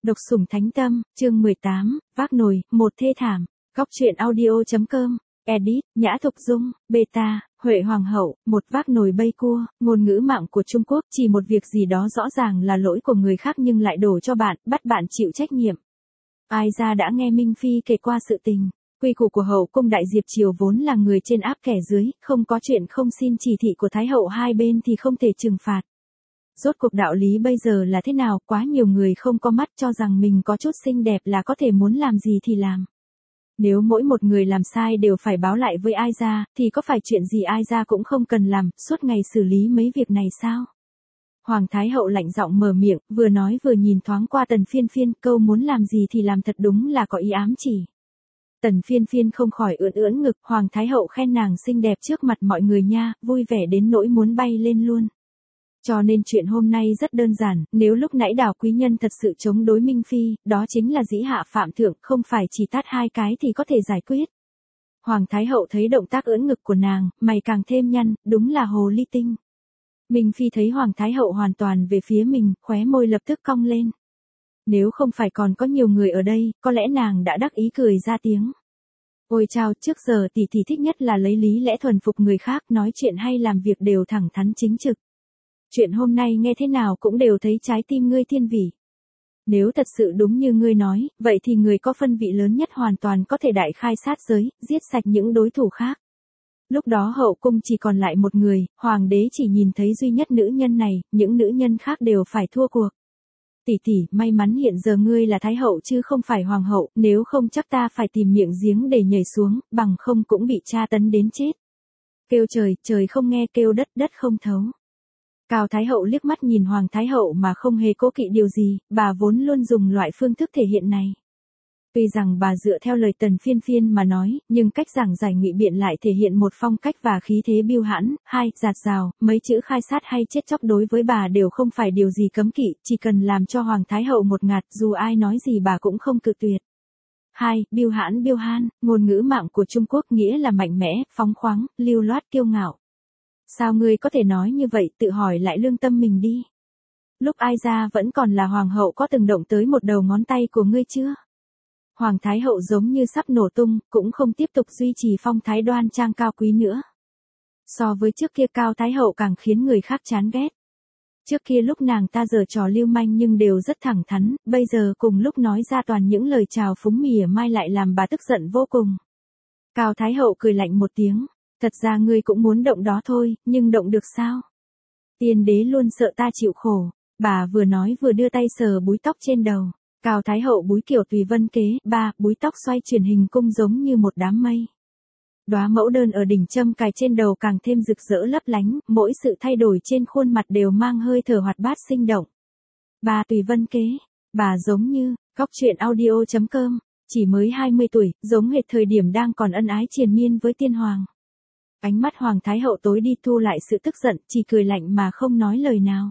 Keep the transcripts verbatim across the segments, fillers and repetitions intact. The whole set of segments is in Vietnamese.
Độc sủng thánh tâm, chương mười tám, vác nồi, một thê thảm. Góc truyện audio.com, edit, Nhã Thục Dung, beta, Huệ Hoàng hậu, một vác nồi bay cua, ngôn ngữ mạng của Trung Quốc, chỉ một việc gì đó rõ ràng là lỗi của người khác nhưng lại đổ cho bạn, bắt bạn chịu trách nhiệm. Ai ra đã nghe Minh Phi kể qua sự tình. Quy củ của hậu cung Đại Diệp triều vốn là người trên áp kẻ dưới, không có chuyện không xin chỉ thị của Thái hậu hai bên thì không thể trừng phạt. Rốt cuộc đạo lý bây giờ là thế nào, quá nhiều người không có mắt cho rằng mình có chút xinh đẹp là có thể muốn làm gì thì làm. Nếu mỗi một người làm sai đều phải báo lại với ai ra, thì có phải chuyện gì ai ra cũng không cần làm, suốt ngày xử lý mấy việc này sao? Hoàng Thái hậu lạnh giọng mở miệng, vừa nói vừa nhìn thoáng qua Tần Phiên Phiên, câu muốn làm gì thì làm thật đúng là có ý ám chỉ. Tần Phiên Phiên không khỏi ưỡn ưỡn ngực, Hoàng Thái hậu khen nàng xinh đẹp trước mặt mọi người nha, vui vẻ đến nỗi muốn bay lên luôn. Cho nên chuyện hôm nay rất đơn giản, nếu lúc nãy Đào quý nhân thật sự chống đối Minh Phi, đó chính là dĩ hạ phạm thượng, không phải chỉ tát hai cái thì có thể giải quyết. Hoàng Thái hậu thấy động tác ưỡn ngực của nàng, mày càng thêm nhăn, đúng là hồ ly tinh. Minh Phi thấy Hoàng Thái hậu hoàn toàn về phía mình, khóe môi lập tức cong lên. Nếu không phải còn có nhiều người ở đây, có lẽ nàng đã đắc ý cười ra tiếng. Ôi chao, trước giờ tỷ tỷ thích nhất là lấy lý lẽ thuần phục người khác, nói chuyện hay làm việc đều thẳng thắn chính trực. Chuyện hôm nay nghe thế nào cũng đều thấy trái tim ngươi thiên vị. Nếu thật sự đúng như ngươi nói, vậy thì người có phân vị lớn nhất hoàn toàn có thể đại khai sát giới, giết sạch những đối thủ khác. Lúc đó hậu cung chỉ còn lại một người, hoàng đế chỉ nhìn thấy duy nhất nữ nhân này, những nữ nhân khác đều phải thua cuộc. Tỷ tỷ, may mắn hiện giờ ngươi là thái hậu chứ không phải hoàng hậu, nếu không chắc ta phải tìm miệng giếng để nhảy xuống, bằng không cũng bị tra tấn đến chết. Kêu trời, trời không nghe, kêu đất, đất không thấu. Cao Thái hậu liếc mắt nhìn Hoàng Thái hậu mà không hề cố kỵ điều gì, bà vốn luôn dùng loại phương thức thể hiện này. Tuy rằng bà dựa theo lời Tần Phiên Phiên mà nói, nhưng cách giảng giải ngụy biện lại thể hiện một phong cách và khí thế biêu hãn, hai, giạt rào, mấy chữ khai sát hay chết chóc đối với bà đều không phải điều gì cấm kỵ, chỉ cần làm cho Hoàng Thái hậu một ngạt, dù ai nói gì bà cũng không cự tuyệt. Hai, biêu hãn biêu han, ngôn ngữ mạng của Trung Quốc nghĩa là mạnh mẽ, phóng khoáng, lưu loát kiêu ngạo. Sao ngươi có thể nói như vậy, tự hỏi lại lương tâm mình đi. Lúc ai ra vẫn còn là hoàng hậu có từng động tới một đầu ngón tay của ngươi chưa? Hoàng Thái hậu giống như sắp nổ tung, cũng không tiếp tục duy trì phong thái đoan trang cao quý nữa. So với trước kia Cao Thái hậu càng khiến người khác chán ghét. Trước kia lúc nàng ta giở trò lưu manh nhưng đều rất thẳng thắn, bây giờ cùng lúc nói ra toàn những lời chào phúng mỉa mai lại làm bà tức giận vô cùng. Cao Thái hậu cười lạnh một tiếng. Thật ra ngươi cũng muốn động đó thôi, nhưng động được sao? Tiên đế luôn sợ ta chịu khổ. Bà vừa nói vừa đưa tay sờ búi tóc trên đầu. Cao Thái hậu búi kiểu tùy vân kế, ba, búi tóc xoay chuyển hình cung giống như một đám mây. Đóa mẫu đơn ở đỉnh châm cài trên đầu càng thêm rực rỡ lấp lánh, mỗi sự thay đổi trên khuôn mặt đều mang hơi thở hoạt bát sinh động. Ba tùy vân kế, bà giống như, góc truyện audio.com, chỉ mới hai mươi tuổi, giống hệt thời điểm đang còn ân ái triền miên với tiên hoàng. Ánh mắt Hoàng Thái hậu tối đi thu lại sự tức giận, chỉ cười lạnh mà không nói lời nào.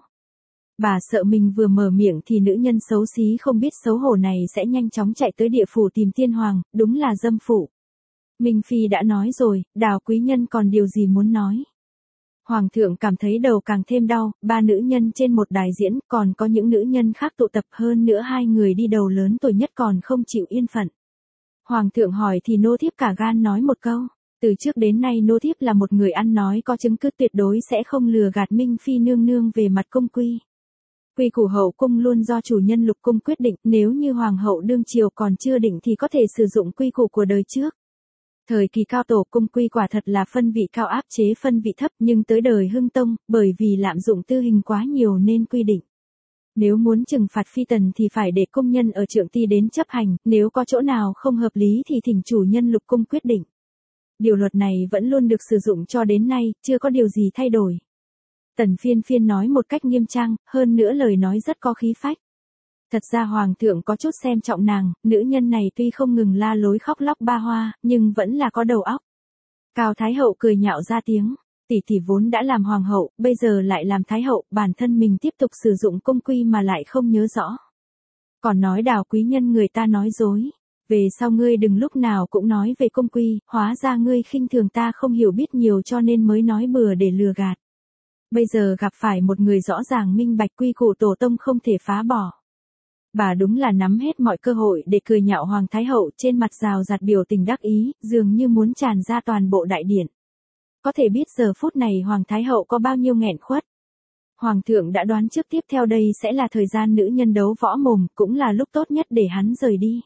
Bà sợ mình vừa mở miệng thì nữ nhân xấu xí không biết xấu hổ này sẽ nhanh chóng chạy tới địa phủ tìm tiên hoàng, đúng là dâm phụ. Minh Phi đã nói rồi, Đào quý nhân còn điều gì muốn nói. Hoàng thượng cảm thấy đầu càng thêm đau, ba nữ nhân trên một đài diễn, còn có những nữ nhân khác tụ tập hơn nữa hai người đi đầu lớn tuổi nhất còn không chịu yên phận. Hoàng thượng hỏi thì nô thiếp cả gan nói một câu. Từ trước đến nay nô thiếp là một người ăn nói có chứng cứ tuyệt đối sẽ không lừa gạt Minh Phi nương nương về mặt cung quy. Quy củ hậu cung luôn do chủ nhân lục cung quyết định, nếu như hoàng hậu đương triều còn chưa định thì có thể sử dụng quy củ của đời trước. Thời kỳ cao tổ cung quy quả thật là phân vị cao áp chế phân vị thấp, nhưng tới đời Hưng Tông, bởi vì lạm dụng tư hình quá nhiều nên quy định. Nếu muốn trừng phạt phi tần thì phải để công nhân ở trượng ti đến chấp hành, nếu có chỗ nào không hợp lý thì thỉnh chủ nhân lục cung quyết định. Điều luật này vẫn luôn được sử dụng cho đến nay, chưa có điều gì thay đổi. Tần Phiên Phiên nói một cách nghiêm trang, hơn nữa lời nói rất có khí phách. Thật ra Hoàng thượng có chút xem trọng nàng, nữ nhân này tuy không ngừng la lối khóc lóc ba hoa, nhưng vẫn là có đầu óc. Cao Thái hậu cười nhạo ra tiếng, tỷ tỷ vốn đã làm hoàng hậu, bây giờ lại làm thái hậu, bản thân mình tiếp tục sử dụng cung quy mà lại không nhớ rõ. Còn nói Đào quý nhân người ta nói dối. Về sau ngươi đừng lúc nào cũng nói về cung quy, hóa ra ngươi khinh thường ta không hiểu biết nhiều cho nên mới nói bừa để lừa gạt. Bây giờ gặp phải một người rõ ràng minh bạch quy củ tổ tông không thể phá bỏ. Bà đúng là nắm hết mọi cơ hội để cười nhạo Hoàng Thái Hậu, trên mặt rào rạt biểu tình đắc ý, dường như muốn tràn ra toàn bộ đại điện. Có thể biết giờ phút này Hoàng Thái Hậu có bao nhiêu nghẹn khuất. Hoàng thượng đã đoán trước tiếp theo đây sẽ là thời gian nữ nhân đấu võ mồm, cũng là lúc tốt nhất để hắn rời đi.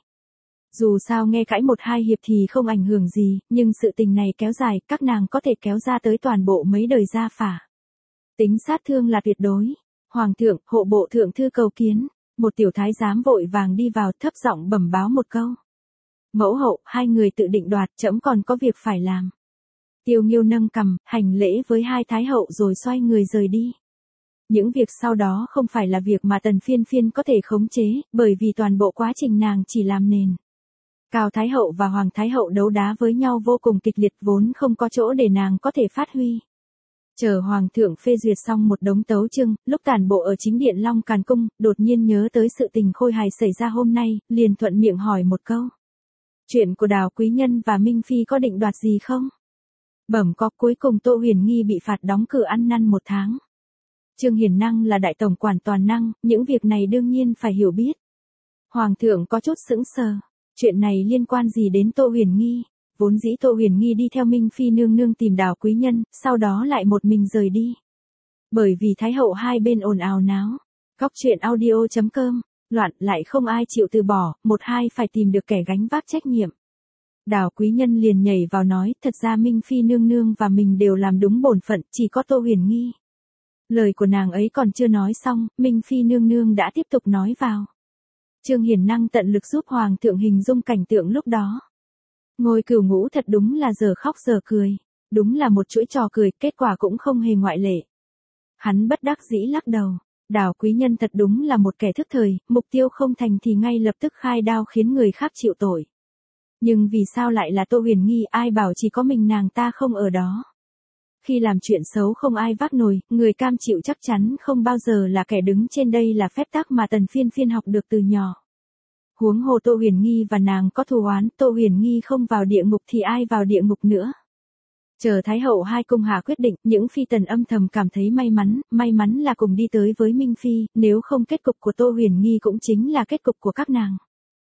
Dù sao nghe cãi một hai hiệp thì không ảnh hưởng gì, nhưng sự tình này kéo dài, các nàng có thể kéo ra tới toàn bộ mấy đời gia phả. Tính sát thương là tuyệt đối. Hoàng thượng, hộ bộ thượng thư cầu kiến. Một tiểu thái giám vội vàng đi vào, thấp giọng bẩm báo một câu. Mẫu hậu, hai người tự định đoạt, trẫm còn có việc phải làm. Tiêu Nghiêu nâng cằm, hành lễ với hai thái hậu rồi xoay người rời đi. Những việc sau đó không phải là việc mà Tần Phiên Phiên có thể khống chế, bởi vì toàn bộ quá trình nàng chỉ làm nền. Cao Thái Hậu và Hoàng Thái Hậu đấu đá với nhau vô cùng kịch liệt, vốn không có chỗ để nàng có thể phát huy. Chờ Hoàng thượng phê duyệt xong một đống tấu chương, lúc tản bộ ở chính điện Long Càn Cung, đột nhiên nhớ tới sự tình khôi hài xảy ra hôm nay, liền thuận miệng hỏi một câu. Chuyện của Đào Quý Nhân và Minh Phi có định đoạt gì không? Bẩm có, cuối cùng Tô Huyền Nghi bị phạt đóng cửa ăn năn một tháng. Trương Hiền Năng là đại tổng quản toàn năng, những việc này đương nhiên phải hiểu biết. Hoàng thượng có chút sững sờ, chuyện này liên quan gì đến Tô Huyền Nghi? Vốn dĩ Tô Huyền Nghi đi theo Minh Phi nương nương tìm Đào Quý Nhân, sau đó lại một mình rời đi. Bởi vì Thái Hậu hai bên ồn ào náo. Góc truyện audio chấm com, loạn lại không ai chịu từ bỏ, một hai phải tìm được kẻ gánh vác trách nhiệm. Đào Quý Nhân liền nhảy vào nói, thật ra Minh Phi nương nương và mình đều làm đúng bổn phận, chỉ có Tô Huyền Nghi. Lời của nàng ấy còn chưa nói xong, Minh Phi nương nương đã tiếp tục nói vào. Trương Hiền Năng tận lực giúp Hoàng thượng hình dung cảnh tượng lúc đó. Ngôi Cửu Ngũ thật đúng là giờ khóc giờ cười. Đúng là một chuỗi trò cười, kết quả cũng không hề ngoại lệ. Hắn bất đắc dĩ lắc đầu. Đào Quý Nhân thật đúng là một kẻ thức thời, mục tiêu không thành thì ngay lập tức khai đao khiến người khác chịu tội. Nhưng vì sao lại là Tô Huyền Nghi, ai bảo chỉ có mình nàng ta không ở đó. Khi làm chuyện xấu không ai vác nổi, người cam chịu chắc chắn không bao giờ là kẻ đứng trên, đây là phép tắc mà Tần Phiên Phiên học được từ nhỏ. Huống hồ Tô Huyền Nghi và nàng có thù oán, Tô Huyền Nghi không vào địa ngục thì ai vào địa ngục nữa. Chờ Thái Hậu hai cung hạ quyết định, những phi tần âm thầm cảm thấy may mắn, may mắn là cùng đi tới với Minh Phi, nếu không kết cục của Tô Huyền Nghi cũng chính là kết cục của các nàng.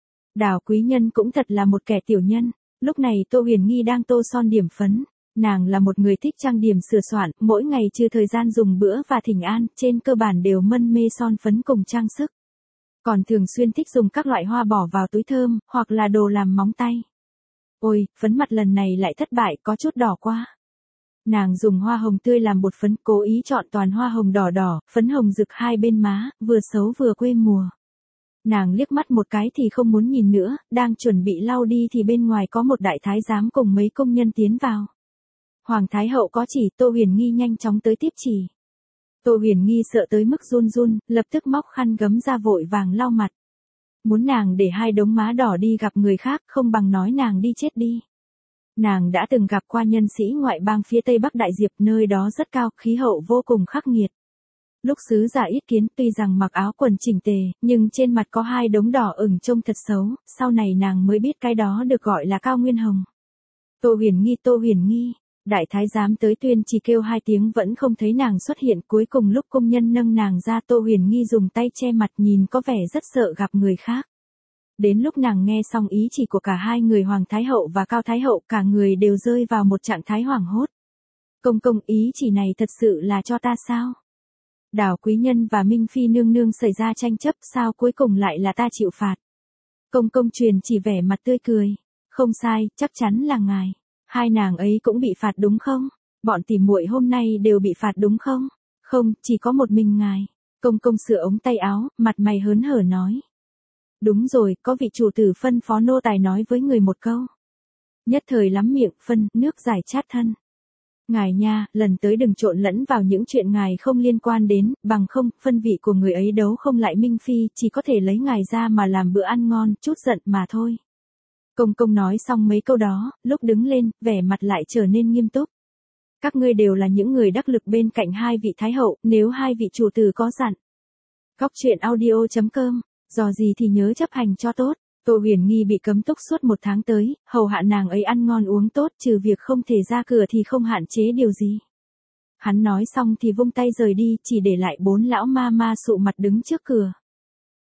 Đào Quý Nhân cũng thật là một kẻ tiểu nhân, lúc này Tô Huyền Nghi đang tô son điểm phấn. Nàng là một người thích trang điểm sửa soạn, mỗi ngày trừ thời gian dùng bữa và thỉnh an, trên cơ bản đều mân mê son phấn cùng trang sức. Còn thường xuyên thích dùng các loại hoa bỏ vào túi thơm, hoặc là đồ làm móng tay. Ôi, phấn mặt lần này lại thất bại, có chút đỏ quá. Nàng dùng hoa hồng tươi làm bột phấn, cố ý chọn toàn hoa hồng đỏ đỏ, phấn hồng rực hai bên má, vừa xấu vừa quê mùa. Nàng liếc mắt một cái thì không muốn nhìn nữa, đang chuẩn bị lau đi thì bên ngoài có một đại thái giám cùng mấy công nhân tiến vào. Hoàng Thái Hậu có chỉ, Tô Huyền Nghi nhanh chóng tới tiếp chỉ. Tô Huyền Nghi sợ tới mức run run, lập tức móc khăn gấm ra vội vàng lau mặt. Muốn nàng để hai đống má đỏ đi gặp người khác, không bằng nói nàng đi chết đi. Nàng đã từng gặp qua nhân sĩ ngoại bang phía Tây Bắc Đại Diệp, nơi đó rất cao, khí hậu vô cùng khắc nghiệt. Lúc sứ giả Yết Kiến tuy rằng mặc áo quần chỉnh tề, nhưng trên mặt có hai đống đỏ ửng trông thật xấu, sau này nàng mới biết cái đó được gọi là cao nguyên hồng. Tô Huyền Nghi, Tô Huyền Nghi. Đại thái giám tới tuyên chỉ kêu hai tiếng vẫn không thấy nàng xuất hiện, cuối cùng lúc công nhân nâng nàng ra, Tô Huyền Nghi dùng tay che mặt, nhìn có vẻ rất sợ gặp người khác. Đến lúc nàng nghe xong ý chỉ của cả hai người Hoàng Thái Hậu và Cao Thái Hậu, cả người đều rơi vào một trạng thái hoảng hốt. Công công, ý chỉ này thật sự là cho ta sao? Đào Quý Nhân và Minh Phi nương nương xảy ra tranh chấp, sao cuối cùng lại là ta chịu phạt? Công công truyền chỉ vẻ mặt tươi cười. Không sai, chắc chắn là ngài. Hai nàng ấy cũng bị phạt đúng không? Bọn tỉ muội hôm nay đều bị phạt đúng không? Không, chỉ có một mình ngài. Công công sửa ống tay áo, mặt mày hớn hở nói. Đúng rồi, có vị chủ tử phân phó nô tài nói với người một câu. Nhất thời lắm miệng, phân, nước giải chát thân. Ngài nha, lần tới đừng trộn lẫn vào những chuyện ngài không liên quan đến, bằng không, phân vị của người ấy đấu không lại Minh Phi, chỉ có thể lấy ngài ra mà làm bữa ăn ngon, chút giận mà thôi. Công công nói xong mấy câu đó, lúc đứng lên, vẻ mặt lại trở nên nghiêm túc. Các ngươi đều là những người đắc lực bên cạnh hai vị thái hậu, nếu hai vị chủ tử có dặn. Góc truyện audio chấm com, dò gì thì nhớ chấp hành cho tốt. Tô Huyền Nghi bị cấm túc suốt một tháng tới, hầu hạ nàng ấy ăn ngon uống tốt, trừ việc không thể ra cửa thì không hạn chế điều gì. Hắn nói xong thì vung tay rời đi, chỉ để lại bốn lão ma ma sụ mặt đứng trước cửa.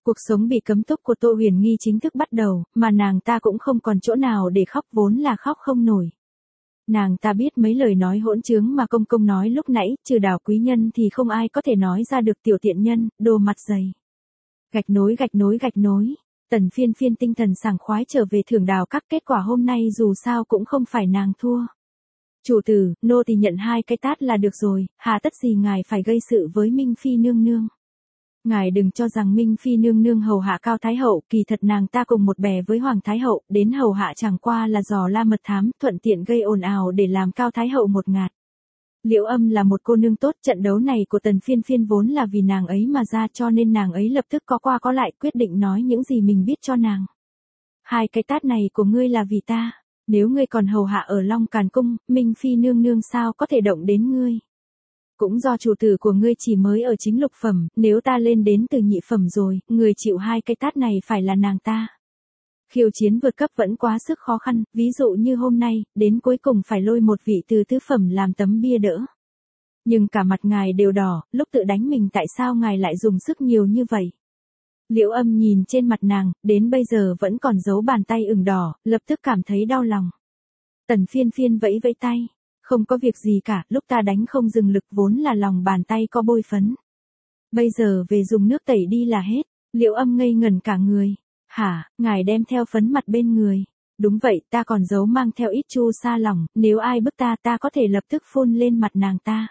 Cuộc sống bị cấm túc của Tô Huyền Nghi chính thức bắt đầu, mà nàng ta cũng không còn chỗ nào để khóc, vốn là khóc không nổi. Nàng ta biết mấy lời nói hỗn trướng mà công công nói lúc nãy, trừ Đào quý nhân thì không ai có thể nói ra được, tiểu tiện nhân, đồ mặt dày. Gạch nối gạch nối gạch nối. Tần Phiên Phiên tinh thần sảng khoái trở về thưởng Đào các, kết quả hôm nay dù sao cũng không phải nàng thua. Chủ tử, nô tỳ nhận hai cái tát là được rồi, hà tất gì ngài phải gây sự với Minh Phi nương nương. Ngài đừng cho rằng Minh Phi nương nương hầu hạ Cao Thái Hậu, kỳ thật nàng ta cùng một bè với Hoàng Thái Hậu, đến hầu hạ chẳng qua là dò la mật thám, thuận tiện gây ồn ào để làm Cao Thái Hậu một ngạt. Liễu Âm là một cô nương tốt, trận đấu này của Tần Phiên Phiên vốn là vì nàng ấy mà ra, cho nên nàng ấy lập tức có qua có lại, quyết định nói những gì mình biết cho nàng. Hai cái tát này của ngươi là vì ta, nếu ngươi còn hầu hạ ở Long Càn Cung, Minh Phi nương nương sao có thể động đến ngươi. Cũng do chủ tử của ngươi chỉ mới ở chính lục phẩm, nếu ta lên đến từ nhị phẩm rồi, người chịu hai cái tát này phải là nàng ta. Khiêu chiến vượt cấp vẫn quá sức khó khăn, ví dụ như hôm nay, đến cuối cùng phải lôi một vị từ tứ phẩm làm tấm bia đỡ. Nhưng cả mặt ngài đều đỏ, lúc tự đánh mình tại sao ngài lại dùng sức nhiều như vậy? Liễu Âm nhìn trên mặt nàng, đến bây giờ vẫn còn dấu bàn tay ửng đỏ, lập tức cảm thấy đau lòng. Tần Phiên Phiên vẫy vẫy tay. Không có việc gì cả, lúc ta đánh không dừng lực vốn là lòng bàn tay có bôi phấn. Bây giờ về dùng nước tẩy đi là hết. Liễu Âm ngây ngẩn cả người. Hả, ngài đem theo phấn mặt bên người. Đúng vậy, ta còn giấu mang theo ít chu sa lỏng, nếu ai bức ta ta có thể lập tức phun lên mặt nàng ta.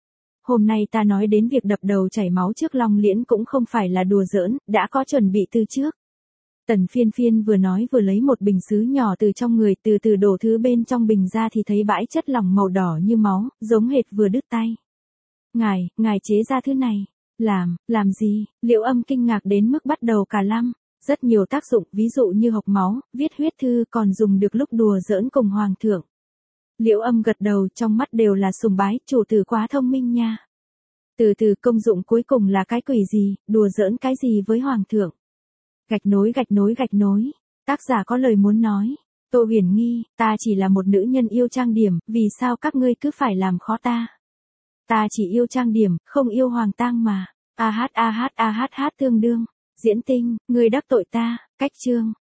Hôm nay ta nói đến việc đập đầu chảy máu trước Long Liễn cũng không phải là đùa giỡn, đã có chuẩn bị từ trước. Tần Phiên Phiên vừa nói vừa lấy một bình sứ nhỏ từ trong người, từ từ đổ thứ bên trong bình ra thì thấy bãi chất lỏng màu đỏ như máu, giống hệt vừa đứt tay. Ngài, ngài chế ra thứ này. Làm, làm gì? Liễu Âm kinh ngạc đến mức bắt đầu cả lăm. Rất nhiều tác dụng, ví dụ như học máu, viết huyết thư, còn dùng được lúc đùa giỡn cùng hoàng thượng. Liễu Âm gật đầu, trong mắt đều là sùng bái, chủ tử quá thông minh nha. Từ từ, công dụng cuối cùng là cái quỷ gì, đùa giỡn cái gì với hoàng thượng. Gạch nối gạch nối gạch nối. Tác giả có lời muốn nói. Tô Huyền Nghi, ta chỉ là một nữ nhân yêu trang điểm, vì sao các ngươi cứ phải làm khó ta? Ta chỉ yêu trang điểm, không yêu hoàng tang mà. A hát a hát a hát hát tương đương. Diễn Tinh, ngươi đắc tội ta. Cách chương.